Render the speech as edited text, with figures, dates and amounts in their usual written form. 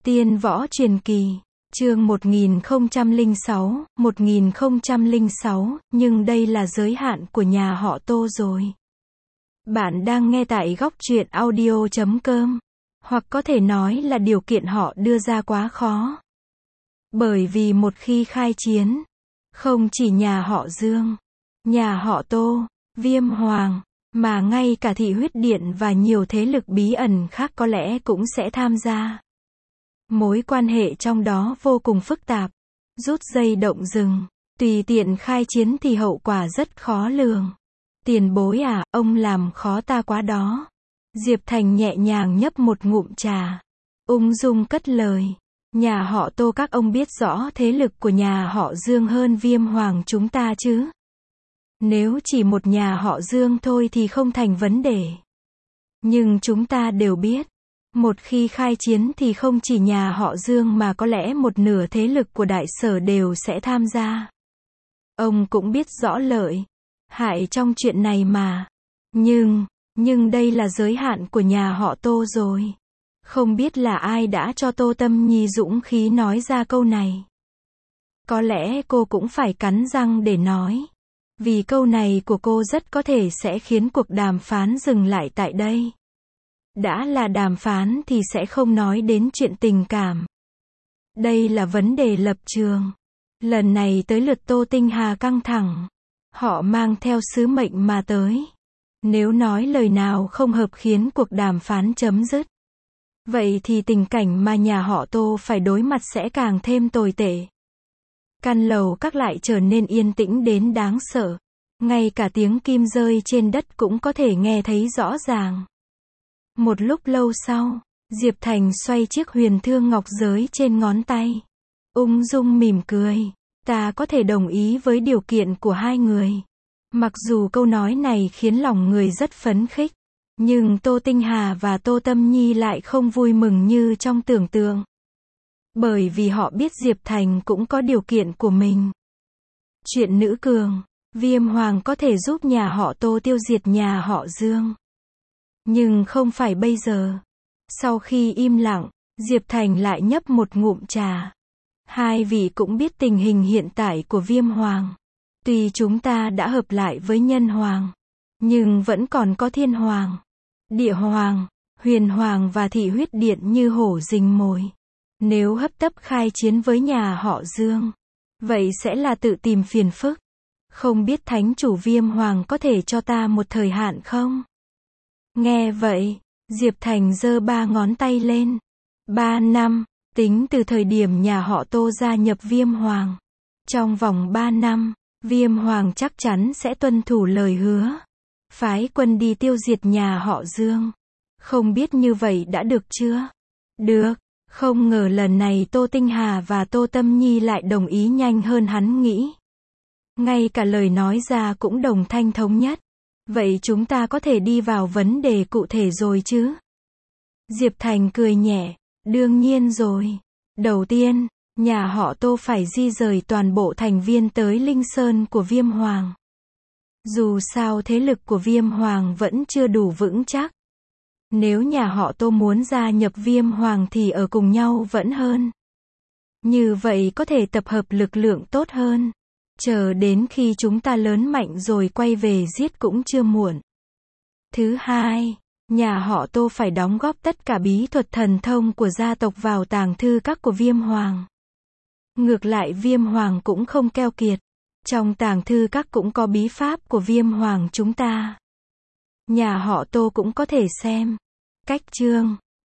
Tiên Võ Truyền Kỳ, chương 1006, nhưng đây là giới hạn của nhà họ Tô rồi. Bạn đang nghe tại góc truyện audio.com, hoặc có thể nói là điều kiện họ đưa ra quá khó. Bởi vì một khi khai chiến, không chỉ nhà họ Dương, nhà họ Tô, Viêm Hoàng, mà ngay cả Thị Huyết Điện và nhiều thế lực bí ẩn khác có lẽ cũng sẽ tham gia. Mối quan hệ trong đó vô cùng phức tạp, rút dây động rừng, tùy tiện khai chiến thì hậu quả rất khó lường. Tiền bối à, ông làm khó ta quá đó. Diệp Thành nhẹ nhàng nhấp một ngụm trà, ung dung cất lời. Nhà họ Tô các ông biết rõ thế lực của nhà họ Dương hơn Viêm Hoàng chúng ta chứ? Nếu chỉ một nhà họ Dương thôi thì không thành vấn đề. Nhưng chúng ta đều biết, một khi khai chiến thì không chỉ nhà họ Dương mà có lẽ một nửa thế lực của Đại Sở đều sẽ tham gia. Ông cũng biết rõ lợi hại trong chuyện này mà. Nhưng đây là giới hạn của nhà họ Tô rồi. Không biết là ai đã cho Tô Tâm Nhi dũng khí nói ra câu này. Có lẽ cô cũng phải cắn răng để nói. Vì câu này của cô rất có thể sẽ khiến cuộc đàm phán dừng lại tại đây. Đã là đàm phán thì sẽ không nói đến chuyện tình cảm. Đây là vấn đề lập trường. Lần này tới lượt Tô Tinh Hà căng thẳng. Họ mang theo sứ mệnh mà tới. Nếu nói lời nào không hợp khiến cuộc đàm phán chấm dứt, vậy thì tình cảnh mà nhà họ Tô phải đối mặt sẽ càng thêm tồi tệ. Căn lầu các lại trở nên yên tĩnh đến đáng sợ. Ngay cả tiếng kim rơi trên đất cũng có thể nghe thấy rõ ràng. Một lúc lâu sau, Diệp Thành xoay chiếc huyền thương ngọc giới trên ngón tay. Ung dung mỉm cười. Ta có thể đồng ý với điều kiện của hai người. Mặc dù câu nói này khiến lòng người rất phấn khích, nhưng Tô Tinh Hà và Tô Tâm Nhi lại không vui mừng như trong tưởng tượng. Bởi vì họ biết Diệp Thành cũng có điều kiện của mình. Chuyện nữ cường, Viêm Hoàng có thể giúp nhà họ Tô tiêu diệt nhà họ Dương. Nhưng không phải bây giờ. Sau khi im lặng, Diệp Thành lại nhấp một ngụm trà. Hai vị cũng biết tình hình hiện tại của Viêm Hoàng. Tuy chúng ta đã hợp lại với Nhân Hoàng, nhưng vẫn còn có Thiên Hoàng, Địa Hoàng, Huyền Hoàng và Thị Huyết Điện như hổ rình mồi. Nếu hấp tấp khai chiến với nhà họ Dương, vậy sẽ là tự tìm phiền phức. Không biết Thánh chủ Viêm Hoàng có thể cho ta một thời hạn không? Nghe vậy, Diệp Thành giơ 3 ngón tay lên. 3 năm, tính từ thời điểm nhà họ Tô gia nhập Viêm Hoàng. Trong vòng 3 năm, Viêm Hoàng chắc chắn sẽ tuân thủ lời hứa. Phái quân đi tiêu diệt nhà họ Dương. Không biết như vậy đã được chưa? Được. Không ngờ lần này Tô Tinh Hà và Tô Tâm Nhi lại đồng ý nhanh hơn hắn nghĩ. Ngay cả lời nói ra cũng đồng thanh thống nhất. Vậy chúng ta có thể đi vào vấn đề cụ thể rồi chứ? Diệp Thành cười nhẹ. Đương nhiên rồi. Đầu tiên, nhà họ Tô phải di rời toàn bộ thành viên tới Linh Sơn của Viêm Hoàng. Dù sao thế lực của Viêm Hoàng vẫn chưa đủ vững chắc. Nếu nhà họ Tô muốn gia nhập Viêm Hoàng thì ở cùng nhau vẫn hơn. Như vậy có thể tập hợp lực lượng tốt hơn. Chờ đến khi chúng ta lớn mạnh rồi quay về giết cũng chưa muộn. Thứ hai, nhà họ Tô phải đóng góp tất cả bí thuật thần thông của gia tộc vào tàng thư các của Viêm Hoàng. Ngược lại Viêm Hoàng cũng không keo kiệt. Trong tàng thư các cũng có bí pháp của Viêm Hoàng chúng ta. Nhà họ Tô cũng có thể xem. Cách chương